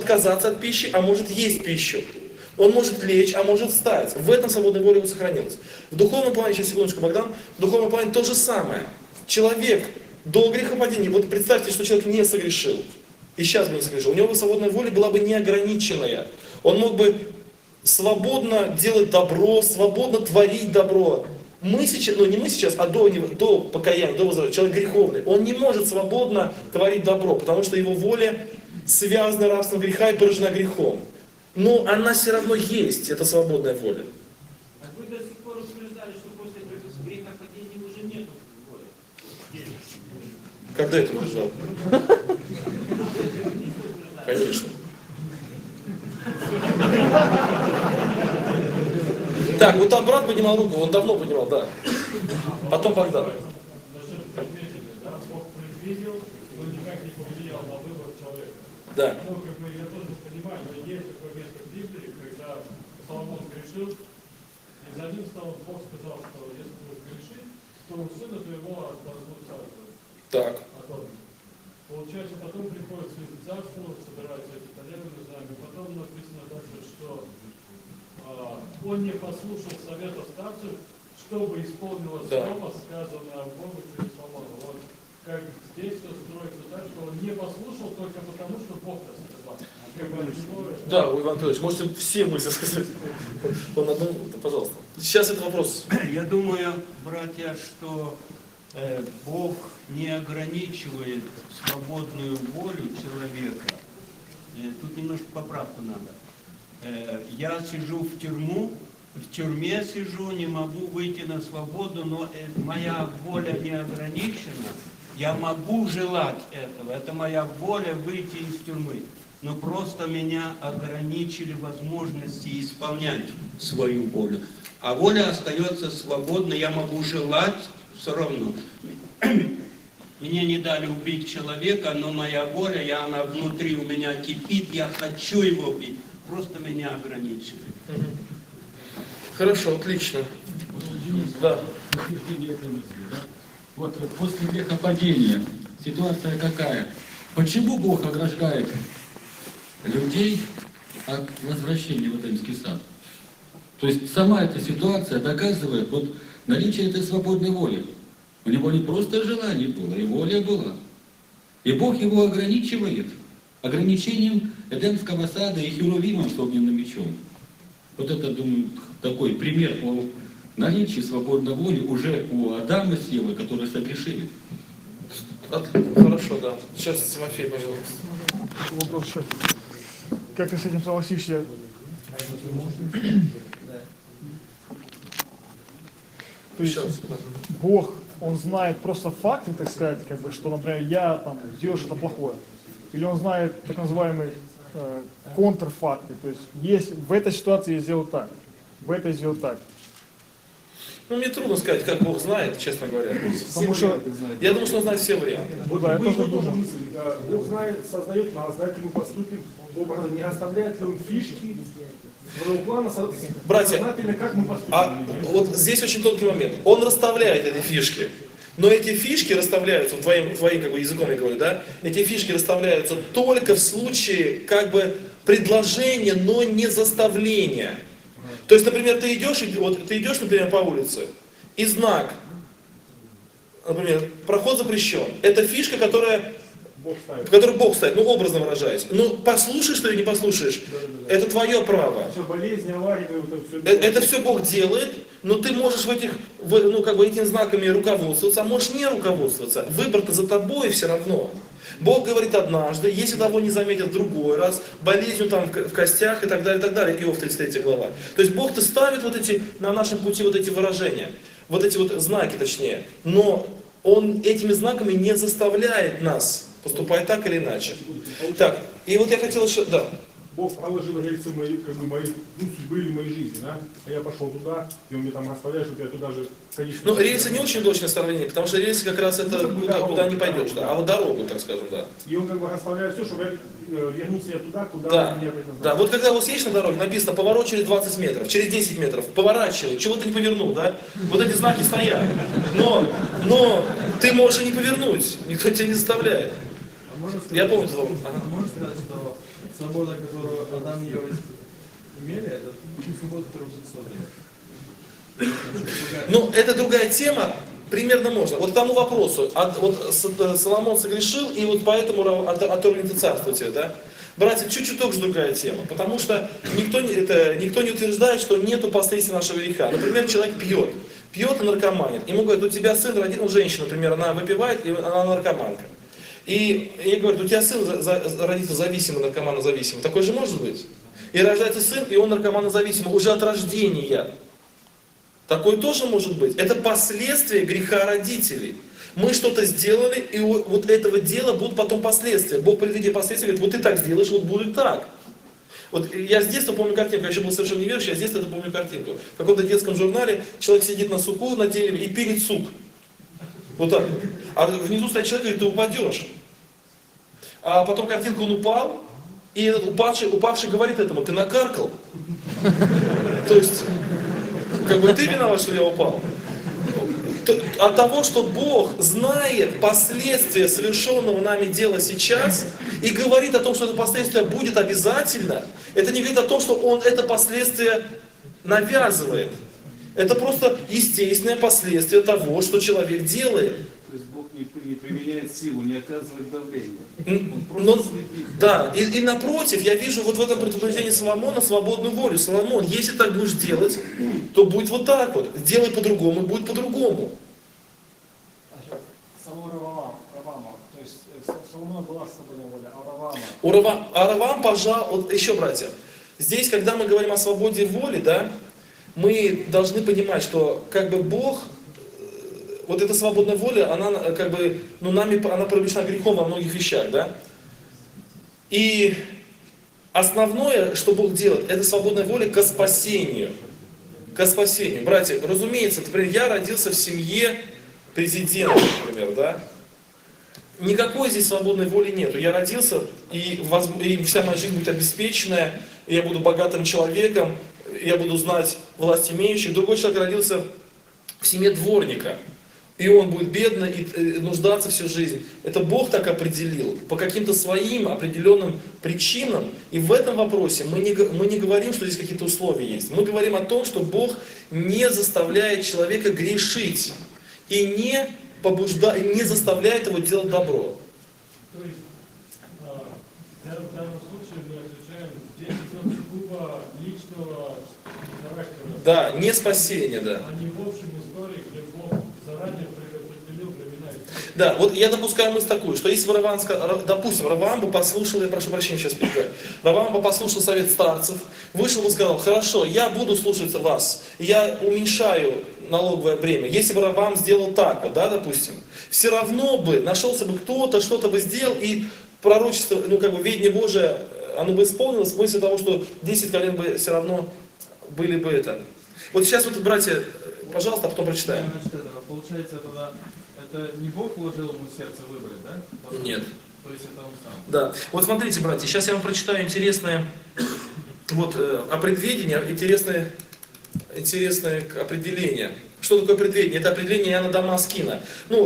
отказаться от пищи, а может есть пищу. Он может лечь, а может встать. В этом свободная воля его сохранилась. В духовном плане, сейчас секундочку, Богдан, в духовном плане то же самое. Человек до грехопадения, вот представьте, что человек не согрешил, и сейчас бы не согрешил, у него свободная воля была бы неограниченная. Он мог бы свободно делать добро, свободно творить добро. Мы сейчас, не мы сейчас, а до покаяния, до возвращения, человек греховный, он не может свободно творить добро, потому что его воля связана рабством греха и поражена грехом. Но она все равно есть, это свободная воля. А вы до сих пор утверждали, что после грехопадения уже нет воли. Когда это утверждал? Конечно. Так, вот там брат поднимал руку, он давно поднимал, да. Потом Богдан. Да. Ну, как бы я тоже понимаю, но есть такое место в Библии, когда Соломон грешил, и за ним стал Бог сказал, что если ты будешь грешить, то у сына твоего возьмут царство. Так. Получается, потом приходит сын к царству, собираются эти коллеги, не знаю, и потом написано дальше, что он не послушал советов старцев, чтобы исполнилось слово, сказанное Богу через Соломона. Вот как здесь все строится так, что он не послушал только потому, что Бог так сказал. Да, Иван Петрович, можете все мысли сказать. Он одну, пожалуйста. Сейчас это вопрос. Я думаю, братья, что Бог не ограничивает свободную волю человека. Тут немножко поправку надо. Я сижу в тюрьме сижу, не могу выйти на свободу, но моя воля не ограничена. Я могу желать этого. Это моя воля выйти из тюрьмы. Но просто меня ограничили возможности исполнять свою волю. А воля остается свободной, я могу желать все равно. Мне не дали убить человека, но моя воля, она внутри у меня кипит, я хочу его убить. Просто меня ограничили. Хорошо, отлично. Да. Вот после грехопадения ситуация какая? Почему Бог ограждает людей от возвращения в Эдемский сад? То есть сама эта ситуация доказывает вот наличие этой свободной воли. У него не просто желание было, и воля была. И Бог его ограничивает ограничением Эдемского сада и Херувимом с огненным мечом. Вот это, думаю, такой пример по наличию свободной воли уже у Адама с Евой, которые согрешили. Хорошо, да. Сейчас Тимофей, пожалуйста. Вопрос еще. Как ты с этим согласишься? То есть Бог, Он знает просто факты, так сказать, как бы, что, например, я там делаю что-то плохое. Или Он знает так называемые контрфакты. То есть в этой ситуации я сделал так, в этой сделал так. Ну, мне трудно сказать, как Бог знает, честно говоря. Потому что Я думаю, что Он знает все варианты. вот, да, я тоже думаю. Бог знает, создает нас, да, как мы поступим, образом, не оставляет ли Он фишки, плана, Братья, как мы поступим. вот здесь очень тонкий момент. Он расставляет эти фишки. Но эти фишки расставляются, твоим как бы, языком я говорю, да? Эти фишки расставляются только в случае как бы предложения, но не заставления. То есть, например, ты идешь, например, по улице, и знак, например, проход запрещен. Это фишка, которую Бог ставит, ну образно выражаясь. Ну послушаешь ты или не послушаешь, это твое право. Все, болезни, аварии, Это все Бог делает, но ты можешь этими знаками руководствоваться, а можешь не руководствоваться. Выбор-то за тобой все равно. Бог говорит однажды, если того не заметят в другой раз, болезнью там в костях и так далее, Иов 33 глава. То есть Бог-то ставит на нашем пути вот эти выражения, вот эти вот знаки точнее, но Он этими знаками не заставляет нас поступать так или иначе. Так, и вот я хотел еще, да. Бог положил рельсы моей судьбы или моей жизни, да? А я пошел туда, и Он мне там оставляет, что я туда же, конечно... Ну, рельсы не очень точное сравнение, потому что рельсы как раз это куда не пойдешь, да, а вот дорогу, так скажем, да. И Он как бы расставляет все, чтобы вернуться я туда, куда меня опять назад. Да, вот когда у вас есть на дороге написано «поворот через 20 метров», через 10 метров, поворачивай, чего ты не повернул, да? Вот эти знаки стоят. Но ты можешь и не повернуть, никто тебя не заставляет. Я помню это. Можно сказать, что свобода, которую Адам и Ева имели, это ту свободу, которую Бог создал. Ну, это другая тема, примерно можно. Вот к тому вопросу, Соломон согрешил, и вот поэтому оторвано царство тебе, да? Братья, чуть-чуть тоже другая тема, потому что никто не утверждает, что нету последствий нашего греха. Например, человек пьет и наркоманит. Ему говорят, у тебя сын родил, женщина, например, она выпивает, и она наркоманка. И ей говорят, у тебя сын родится зависимый, наркоманозависимый. Такой же может быть? И рождается сын, и он наркоманозависимый уже от рождения. Такое тоже может быть. Это последствия греха родителей. Мы что-то сделали, и вот этого дела будут потом последствия. Бог предвидит последствия, говорит, вот ты так сделаешь, вот будет так. Вот я с детства помню картинку, я еще был совершенно неверующий, я с детства это помню картинку. В каком-то детском журнале человек сидит на суку на дереве и пилит сук. Вот так. А внизу стоит человек и говорит, ты упадешь. А потом картинка, он упал, и этот упавший говорит этому, ты накаркал. То есть, как бы ты виноват, что я упал. От того, что Бог знает последствия совершенного нами дела сейчас и говорит о том, что это последствие будет обязательно, это не говорит о том, что Он это последствие навязывает. Это просто естественное последствие того, что человек делает. То есть Бог не применяет силу, не оказывает давления. Да, и напротив, я вижу вот в этом предупреждении Соломона свободную волю. Соломон, если так будешь делать, то будет вот так вот. Делай по-другому, будет по-другому. Самого Равама, то есть Соломона была свободная воля, а Равам, пожалуй, вот еще, братья, здесь, когда мы говорим о свободе воли, да, мы должны понимать, что как бы Бог, вот эта свободная воля, она как бы, нами, она привлечена грехом во многих вещах, да. И основное, что Бог делает, это свободная воля ко спасению. Ко спасению. Братья, разумеется, например, я родился в семье президента, например, да. Никакой здесь свободной воли нету. Я родился, и вся моя жизнь будет обеспеченная, и я буду богатым человеком, я буду знать власть имеющих. Другой человек родился в семье дворника, и он будет бедно и нуждаться всю жизнь. Это Бог так определил, по каким-то своим определенным причинам. И в этом вопросе мы не говорим, что здесь какие-то условия есть. Мы говорим о том, что Бог не заставляет человека грешить и не заставляет его делать добро. То есть, в данном случае мы отвечаем, здесь идет сугубо личного характера. Да, не спасение, да. А не в общем истории, где Бог заранее предопределил времена. Да, вот я допускаю мысль такую, что если бы Раваам бы послушал, я прошу прощения, сейчас перебиваю, Раваам бы послушал совет старцев, вышел бы и сказал, хорошо, я буду слушаться вас, я уменьшаю налоговое бремя. Если бы Раваам сделал так, вот, да, допустим, все равно бы нашелся бы кто-то, что-то бы сделал, и пророчество, видение Божие, оно бы исполнилось, в смысле того, что 10 колен бы все равно были бы это. Вот сейчас вот, братья, пожалуйста, а потом прочитаем. Получается, это не Бог вложил ему в сердце выбрать, да? Нет. То есть это он сам. Да. Вот смотрите, братья, сейчас я вам прочитаю интересное о предведении, интересное определение. Что такое предведение? Это определение Иоанна Дамаскина.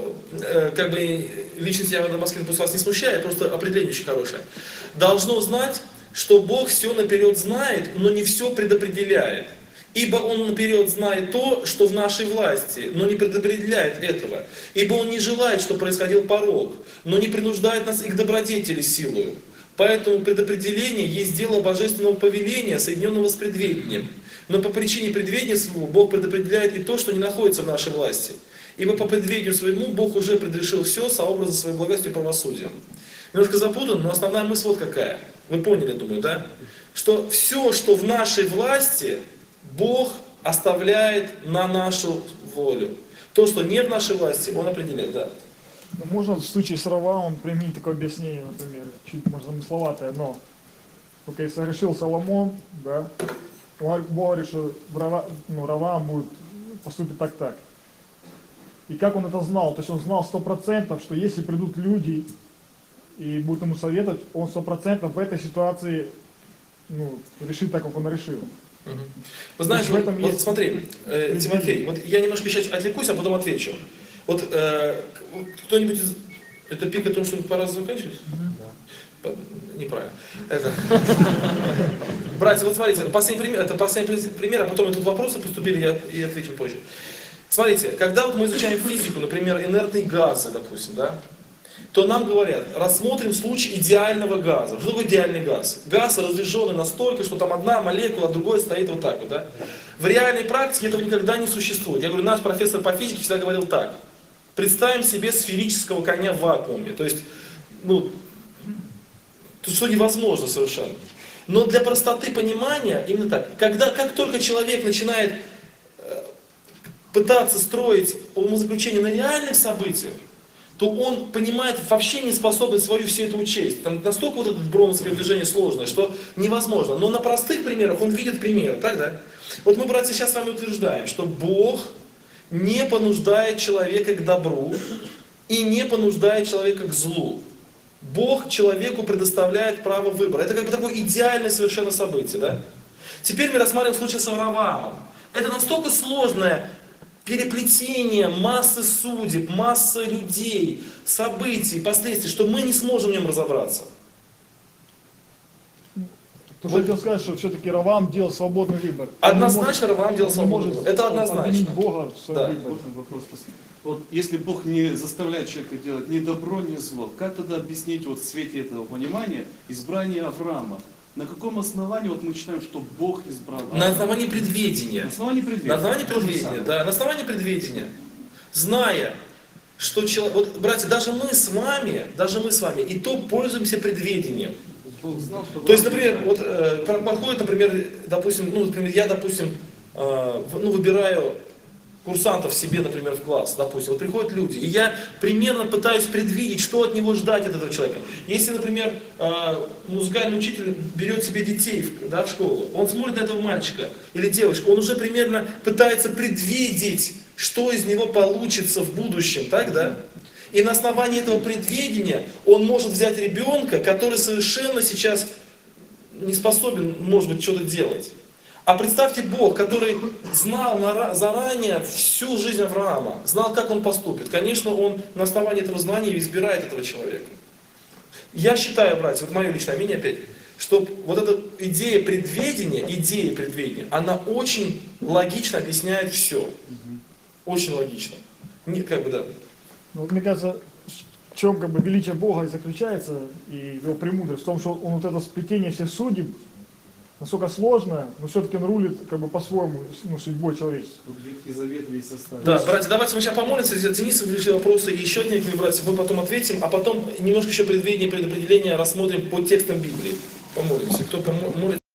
Личность Иоанна Дамаскина пусть вас не смущает, просто определение очень хорошее. Должно знать, что Бог все наперед знает, но не все предопределяет. Ибо Он наперед знает то, что в нашей власти, но не предопределяет этого. Ибо Он не желает, чтобы происходил порок, но не принуждает нас и к добродетели силою. Поэтому предопределение есть дело божественного повеления, соединенного с предведением. Но по причине предведения своего Бог предопределяет и то, что не находится в нашей власти. Ибо по предведению своему Бог уже предрешил все сообразно своей благостью и правосудием. Немножко запутан, но основная мысль вот какая. Вы поняли, думаю, да? Что все, что в нашей власти, Бог оставляет на нашу волю. То, что не в нашей власти, Он определяет, да. Можно в случае с Раваамом применить такое объяснение, например, чуть, может, замысловатое, но только если согрешил Соломон, да, Бог говорит, что Раваам будет поступить так. И как он это знал? То есть он знал 100%, что если придут люди и будут ему советовать, он 100% в этой ситуации решит так, как он решил. Вы знаете, вот смотри, Тимофей, вот я немножко сейчас отвлекусь, а потом отвечу. Вот кто-нибудь из... Это пик о том, что пора заканчивать? Неправильно. Братья, вот смотрите, это последний пример, а потом тут вопросы поступили, я отвечу позже. Смотрите, когда вот мы изучаем физику, например, инертные газы, допустим, да, то нам говорят, рассмотрим случай идеального газа. Что такое идеальный газ? Газ разряженный настолько, что там одна молекула, а другой стоит вот так вот. Да? В реальной практике этого никогда не существует. Я говорю, наш профессор по физике всегда говорил так. Представим себе сферического коня в вакууме. То есть, ну, что невозможно совершенно. Но для простоты понимания, именно так, как только человек начинает пытаться строить умозаключение на реальных событиях, то он понимает, вообще не способен свою все это учесть. Там настолько вот это броуновское движение сложное, что невозможно. Но на простых примерах он видит примеры, так, да? Вот мы, братья, сейчас с вами утверждаем, что Бог не понуждает человека к добру и не понуждает человека к злу. Бог человеку предоставляет право выбора. Это как бы такое идеальное совершенно событие, да? Теперь мы рассматриваем случай с Авраамом. Это настолько сложное переплетение массы судеб, массы людей, событий, последствий, что мы не сможем в нем разобраться. То, что я хотел сказать, что все-таки Раваам делал свободный выбор. Однозначно Раваам делал Он не свободный может выбор. Это однозначно. обвинить Бога в своем Да. выборе. Можно вопрос поставить? Вот если Бог не заставляет человека делать ни добро, ни зло, как тогда объяснить вот в свете этого понимания избрание Авраама? На каком основании вот мы читаем, что Бог избрал Авраама? На основании предведения. На основании предвидения. На основании То же предведения, самое. да, на основании предведения. Зная, что человек, вот, братья, даже мы с вами, и то пользуемся предведением. Бог знал, что То есть, Авраам например, вот подходит, например, допустим, я, выбираю курсантов себе, например, в класс, допустим, вот приходят люди, и я примерно пытаюсь предвидеть, что от него ждать от этого человека. Если, например, музыкальный учитель берет себе детей в школу, он смотрит на этого мальчика или девушку, он уже примерно пытается предвидеть, что из него получится в будущем, так, да? И на основании этого предвидения он может взять ребенка, который совершенно сейчас не способен, может быть, что-то делать. А представьте, Бог, который знал заранее всю жизнь Авраама, знал, как он поступит. Конечно, он на основании этого знания избирает этого человека. Я считаю, братья, вот мое личное мнение опять, что вот эта идея предведения, она очень логично объясняет все. Очень логично. Не, как бы, да. Ну, вот мне кажется, в чем как бы величие Бога и заключается, и его премудрость, в том, что он вот это сплетение всех судеб, насколько сложное, но все-таки он рулит как бы по-своему судьбой человеческой. Ветхий Завет весь составил. Да, братья, давайте мы сейчас помолимся, Денис вышли вопросы, и еще некоторые братья, мы потом ответим, а потом немножко еще предвидение, предопределение рассмотрим по текстам Библии. Помолимся. Кто молится?